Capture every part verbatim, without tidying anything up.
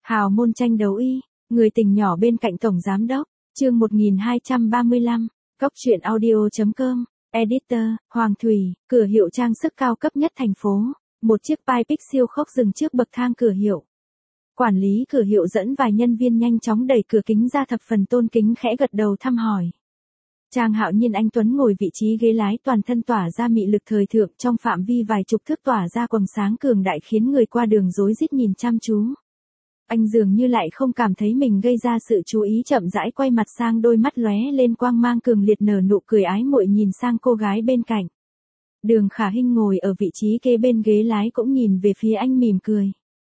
Hào môn tranh đấu y, người tình nhỏ bên cạnh tổng giám đốc, chương một nghìn hai trăm ba mươi lăm, Cốc truyện audio chấm com, Editor, Hoàng Thủy, cửa hiệu trang sức cao cấp nhất thành phố, một chiếc Pipix siêu khốc dừng trước bậc thang cửa hiệu. Quản lý cửa hiệu dẫn vài nhân viên nhanh chóng đẩy cửa kính ra thập phần tôn kính khẽ gật đầu thăm hỏi. Trang Hạo Nhiên anh tuấn ngồi vị trí ghế lái toàn thân tỏa ra mị lực thời thượng trong phạm vi vài chục thước tỏa ra quầng sáng cường đại khiến người qua đường rối rít nhìn chăm chú. Anh dường như lại không cảm thấy mình gây ra sự chú ý chậm rãi quay mặt sang đôi mắt lóe lên quang mang cường liệt nở nụ cười ái muội nhìn sang cô gái bên cạnh. Đường Khả Hinh ngồi ở vị trí kế bên ghế lái cũng nhìn về phía anh mỉm cười.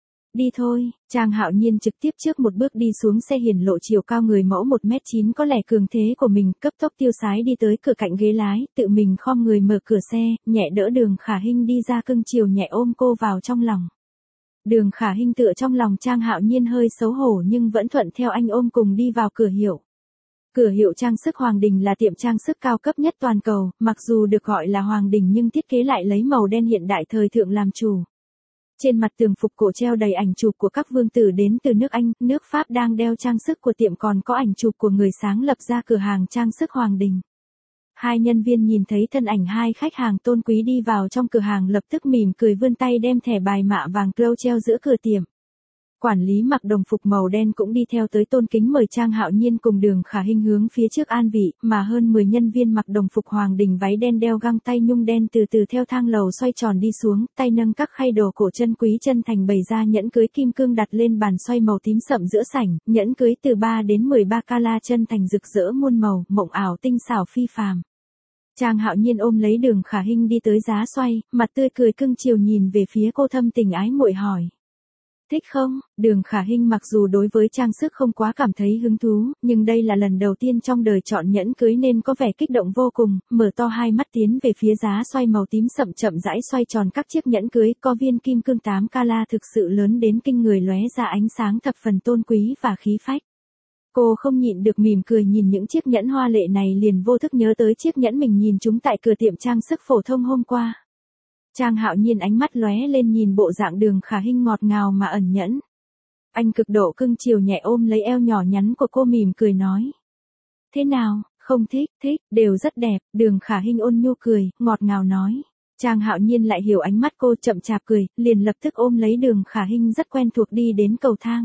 Đi thôi, Trang Hạo Nhiên trực tiếp trước một bước đi xuống xe hiển lộ chiều cao người mẫu một mét chín có lẽ cường thế của mình, cấp tốc tiêu sái đi tới cửa cạnh ghế lái, tự mình khom người mở cửa xe, nhẹ đỡ Đường Khả Hinh đi ra cưng chiều nhẹ ôm cô vào trong lòng. Đường Khả Hinh tựa trong lòng Trang Hạo Nhiên hơi xấu hổ nhưng vẫn thuận theo anh ôm cùng đi vào cửa hiệu. Cửa hiệu trang sức Hoàng Đình là tiệm trang sức cao cấp nhất toàn cầu, mặc dù được gọi là Hoàng Đình nhưng thiết kế lại lấy màu đen hiện đại thời thượng làm chủ. Trên mặt tường phục cổ treo đầy ảnh chụp của các vương tử đến từ nước Anh, nước Pháp đang đeo trang sức của tiệm còn có ảnh chụp của người sáng lập ra cửa hàng trang sức Hoàng Đình. Hai nhân viên nhìn thấy thân ảnh hai khách hàng tôn quý đi vào trong cửa hàng lập tức mỉm cười vươn tay đem thẻ bài mạ vàng Clow treo giữa cửa tiệm. Quản lý mặc đồng phục màu đen cũng đi theo tới tôn kính mời Trang Hạo Nhiên cùng Đường Khả Hinh hướng phía trước an vị, mà hơn mười nhân viên mặc đồng phục Hoàng Đình váy đen đeo găng tay nhung đen từ từ theo thang lầu xoay tròn đi xuống, tay nâng các khay đồ cổ chân quý chân thành bày ra nhẫn cưới kim cương đặt lên bàn xoay màu tím sậm giữa sảnh, nhẫn cưới từ ba đến mười ba carat chân thành rực rỡ muôn màu, mộng ảo tinh xảo phi phàm. Trang Hạo Nhiên ôm lấy Đường Khả Hinh đi tới giá xoay, mặt tươi cười cưng chiều nhìn về phía cô thâm tình ái muội hỏi. Thích không? Đường Khả Hinh mặc dù đối với trang sức không quá cảm thấy hứng thú, nhưng đây là lần đầu tiên trong đời chọn nhẫn cưới nên có vẻ kích động vô cùng, mở to hai mắt tiến về phía giá xoay màu tím sậm chậm rãi xoay tròn các chiếc nhẫn cưới có viên kim cương tám carat thực sự lớn đến kinh người lóe ra ánh sáng thập phần tôn quý và khí phách. Cô không nhịn được mỉm cười nhìn những chiếc nhẫn hoa lệ này liền vô thức nhớ tới chiếc nhẫn mình nhìn chúng tại cửa tiệm trang sức phổ thông hôm qua. Trang Hạo Nhiên ánh mắt lóe lên nhìn bộ dạng Đường Khả Hinh ngọt ngào mà ẩn nhẫn. Anh cực độ cưng chiều nhẹ ôm lấy eo nhỏ nhắn của cô mỉm cười nói. Thế nào, không thích, thích, đều rất đẹp, Đường Khả Hinh ôn nhu cười, ngọt ngào nói. Trang Hạo Nhiên lại hiểu ánh mắt cô chậm chạp cười, liền lập tức ôm lấy Đường Khả Hinh rất quen thuộc đi đến cầu thang.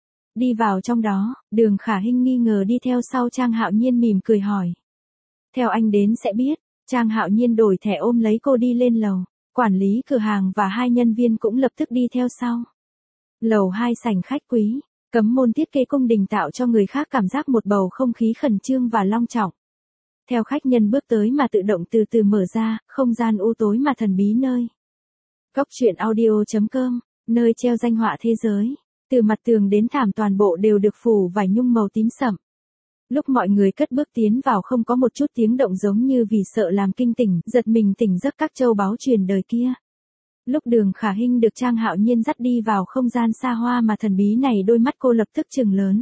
Đi vào trong đó, Đường Khả Hinh nghi ngờ đi theo sau Trang Hạo Nhiên mỉm cười hỏi. Theo anh đến sẽ biết, Trang Hạo Nhiên đổi thẻ ôm lấy cô đi lên lầu. Quản lý cửa hàng và hai nhân viên cũng lập tức đi theo sau. Lầu hai sảnh khách quý, cấm môn thiết kế cung đình tạo cho người khác cảm giác một bầu không khí khẩn trương và long trọng. Theo khách nhân bước tới mà tự động từ từ mở ra, không gian u tối mà thần bí nơi. Cốc truyện audio chấm com, nơi treo danh họa thế giới. Từ mặt tường đến thảm toàn bộ đều được phủ vải nhung màu tím sậm. Lúc mọi người cất bước tiến vào không có một chút tiếng động giống như vì sợ làm kinh tỉnh, giật mình tỉnh giấc các châu báu truyền đời kia. Lúc Đường Khả Hinh được Trang Hạo Nhiên dắt đi vào không gian xa hoa mà thần bí này đôi mắt cô lập tức trừng lớn.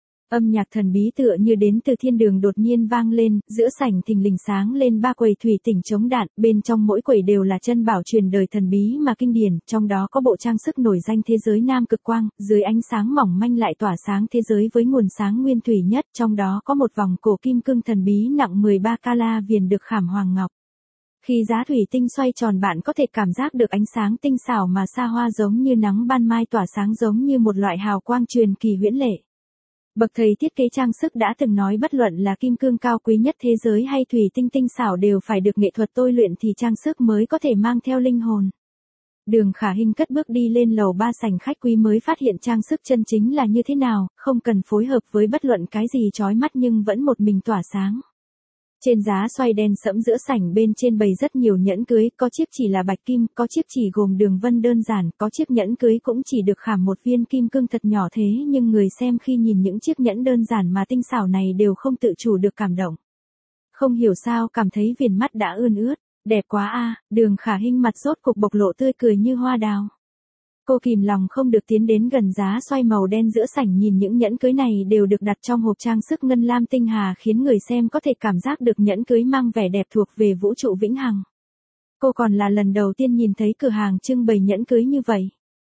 Âm nhạc thần bí tựa như đến từ thiên đường đột nhiên vang lên, giữa sảnh thình lình sáng lên ba quầy thủy tinh chống đạn, bên trong mỗi quầy đều là chân bảo truyền đời thần bí mà kinh điển, trong đó có bộ trang sức nổi danh thế giới Nam Cực Quang, dưới ánh sáng mỏng manh lại tỏa sáng thế giới với nguồn sáng nguyên thủy nhất, trong đó có một vòng cổ kim cương thần bí nặng mười ba carat viền được khảm hoàng ngọc. Khi giá thủy tinh xoay tròn bạn có thể cảm giác được ánh sáng tinh xảo mà xa hoa giống như nắng ban mai tỏa sáng giống như một loại hào quang truyền kỳ huyễn lệ. Bậc thầy thiết kế trang sức đã từng nói bất luận là kim cương cao quý nhất thế giới hay thủy tinh tinh xảo đều phải được nghệ thuật tôi luyện thì trang sức mới có thể mang theo linh hồn. Đường Khả Hinh cất bước đi lên lầu ba sảnh khách quý mới phát hiện trang sức chân chính là như thế nào, không cần phối hợp với bất luận cái gì chói mắt nhưng vẫn một mình tỏa sáng. Trên giá xoay đen sẫm giữa sảnh bên trên bày rất nhiều nhẫn cưới, có chiếc chỉ là bạch kim, có chiếc chỉ gồm đường vân đơn giản, có chiếc nhẫn cưới cũng chỉ được khảm một viên kim cương thật nhỏ thế nhưng người xem khi nhìn những chiếc nhẫn đơn giản mà tinh xảo này đều không tự chủ được cảm động. Không hiểu sao cảm thấy viền mắt đã ươn ướt, đẹp quá a, Đường Khả Hinh mặt rốt cục bộc lộ tươi cười như hoa đào. Cô kìm lòng không được tiến đến gần giá xoay màu đen giữa sảnh nhìn những nhẫn cưới này đều được đặt trong hộp trang sức ngân lam tinh hà khiến người xem có thể cảm giác được nhẫn cưới mang vẻ đẹp thuộc về vũ trụ vĩnh hằng. Cô còn là lần đầu tiên nhìn thấy cửa hàng trưng bày nhẫn cưới như vậy.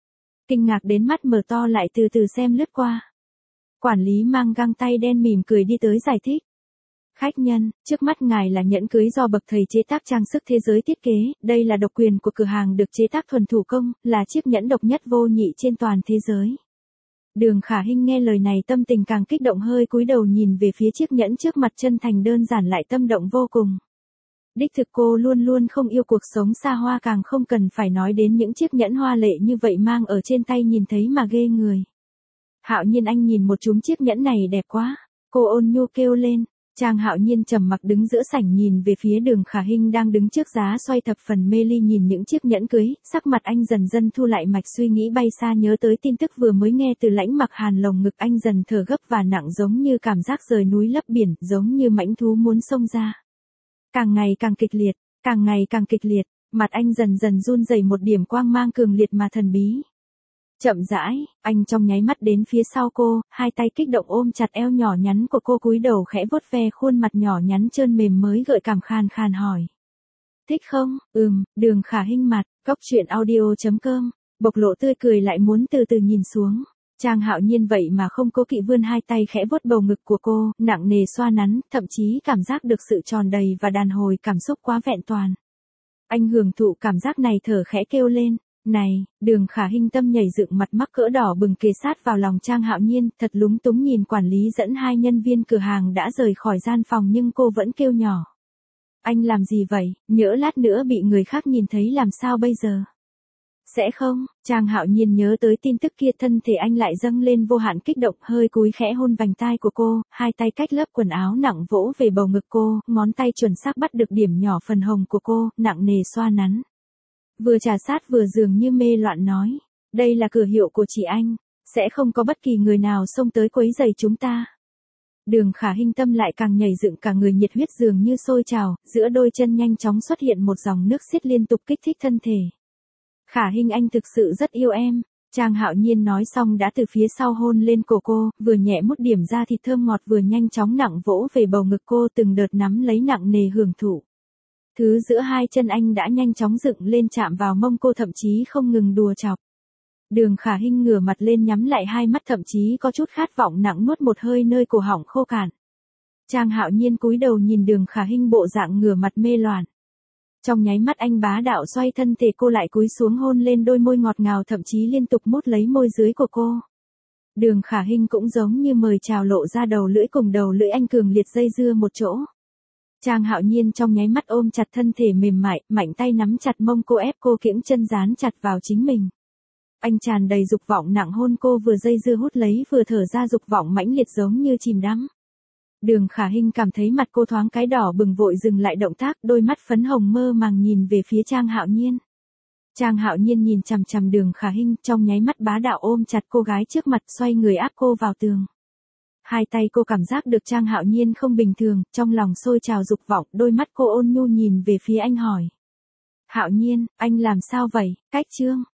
kinh ngạc đến mắt mở to lại từ từ xem lướt qua. Quản lý mang găng tay đen mỉm cười đi tới giải thích. Khách nhân, trước mắt ngài là nhẫn cưới do bậc thầy chế tác trang sức thế giới thiết kế, đây là độc quyền của cửa hàng được chế tác thuần thủ công, là chiếc nhẫn độc nhất vô nhị trên toàn thế giới. Đường Khả Hinh nghe lời này tâm tình càng kích động hơi cúi đầu nhìn về phía chiếc nhẫn trước mặt chân thành đơn giản lại tâm động vô cùng. Đích thực cô luôn luôn không yêu cuộc sống xa hoa càng không cần phải nói đến những chiếc nhẫn hoa lệ như vậy mang ở trên tay nhìn thấy mà ghê người. Hạo Nhiên anh nhìn một chúm chiếc nhẫn này đẹp quá, cô ôn nhu kêu lên. Trang Hạo Nhiên trầm mặc đứng giữa sảnh nhìn về phía Đường Khả Hinh đang đứng trước giá xoay thập phần mê ly nhìn những chiếc nhẫn cưới, sắc mặt anh dần dần thu lại mạch suy nghĩ bay xa nhớ tới tin tức vừa mới nghe từ Lãnh Mặc Hàn lồng ngực anh dần thở gấp và nặng giống như cảm giác rời núi lấp biển, giống như mãnh thú muốn xông ra. Càng ngày càng kịch liệt, càng ngày càng kịch liệt, mặt anh dần dần run rẩy một điểm quang mang cường liệt mà thần bí. Chậm rãi, anh trong nháy mắt đến phía sau cô, hai tay kích động ôm chặt eo nhỏ nhắn của cô cúi đầu khẽ vuốt ve khuôn mặt nhỏ nhắn trơn mềm mới gợi cảm khàn khàn hỏi. Thích không? Ừm, Đường Khả Hinh mặt, Cóc Truyện Audio chấm com, bộc lộ tươi cười lại muốn từ từ nhìn xuống. Trang Hạo Nhiên vậy mà không cố kỵ vươn hai tay khẽ vuốt bầu ngực của cô, nặng nề xoa nắn, thậm chí cảm giác được sự tròn đầy và đàn hồi cảm xúc quá vẹn toàn. Anh hưởng thụ cảm giác này thở khẽ kêu lên. Này, Đường Khả Hinh tâm nhảy dựng mặt mắc cỡ đỏ bừng kề sát vào lòng Trang Hạo Nhiên, thật lúng túng nhìn quản lý dẫn hai nhân viên cửa hàng đã rời khỏi gian phòng nhưng cô vẫn kêu nhỏ. Anh làm gì vậy, nhỡ lát nữa bị người khác nhìn thấy làm sao bây giờ? Sẽ không, Trang Hạo Nhiên nhớ tới tin tức kia thân thể anh lại dâng lên vô hạn kích động hơi cúi khẽ hôn vành tai của cô, hai tay cách lớp quần áo nặng vỗ về bầu ngực cô, ngón tay chuẩn xác bắt được điểm nhỏ phần hồng của cô, nặng nề xoa nắn. Vừa trà sát vừa dường như mê loạn nói, đây là cửa hiệu của chị anh, sẽ không có bất kỳ người nào xông tới quấy rầy chúng ta. Đường Khả Hinh tâm lại càng nhảy dựng cả người nhiệt huyết dường như sôi trào, giữa đôi chân nhanh chóng xuất hiện một dòng nước xiết liên tục kích thích thân thể. Khả Hinh anh thực sự rất yêu em, Trang Hạo Nhiên nói xong đã từ phía sau hôn lên cổ cô, vừa nhẹ mút điểm ra thịt thơm ngọt vừa nhanh chóng nặng vỗ về bầu ngực cô từng đợt nắm lấy nặng nề hưởng thụ. Thứ giữa hai chân anh đã nhanh chóng dựng lên chạm vào mông cô thậm chí không ngừng đùa chọc. Đường Khả Hinh ngửa mặt lên nhắm lại hai mắt thậm chí có chút khát vọng nặng nuốt một hơi nơi cổ họng khô cạn. Trang Hạo Nhiên cúi đầu nhìn Đường Khả Hinh bộ dạng ngửa mặt mê loạn. Trong nháy mắt anh bá đạo xoay thân thể cô lại cúi xuống hôn lên đôi môi ngọt ngào thậm chí liên tục mút lấy môi dưới của cô. Đường Khả Hinh cũng giống như mời chào lộ ra đầu lưỡi cùng đầu lưỡi anh cường liệt dây dưa một chỗ. Trang Hạo Nhiên trong nháy mắt ôm chặt thân thể mềm mại, mạnh tay nắm chặt mông cô ép cô kiễng chân dán chặt vào chính mình. Anh tràn đầy dục vọng nặng hôn cô vừa dây dưa hút lấy vừa thở ra dục vọng mãnh liệt giống như chìm đắm. Đường Khả Hinh cảm thấy mặt cô thoáng cái đỏ bừng vội dừng lại động tác, đôi mắt phấn hồng mơ màng nhìn về phía Trang Hạo Nhiên. Trang Hạo Nhiên nhìn chằm chằm Đường Khả Hinh, trong nháy mắt bá đạo ôm chặt cô gái trước mặt, xoay người áp cô vào tường. Hai tay cô cảm giác được Trang Hạo Nhiên không bình thường, trong lòng sôi trào dục vọng, đôi mắt cô ôn nhu nhìn về phía anh hỏi. Hạo Nhiên, anh làm sao vậy, cách chương.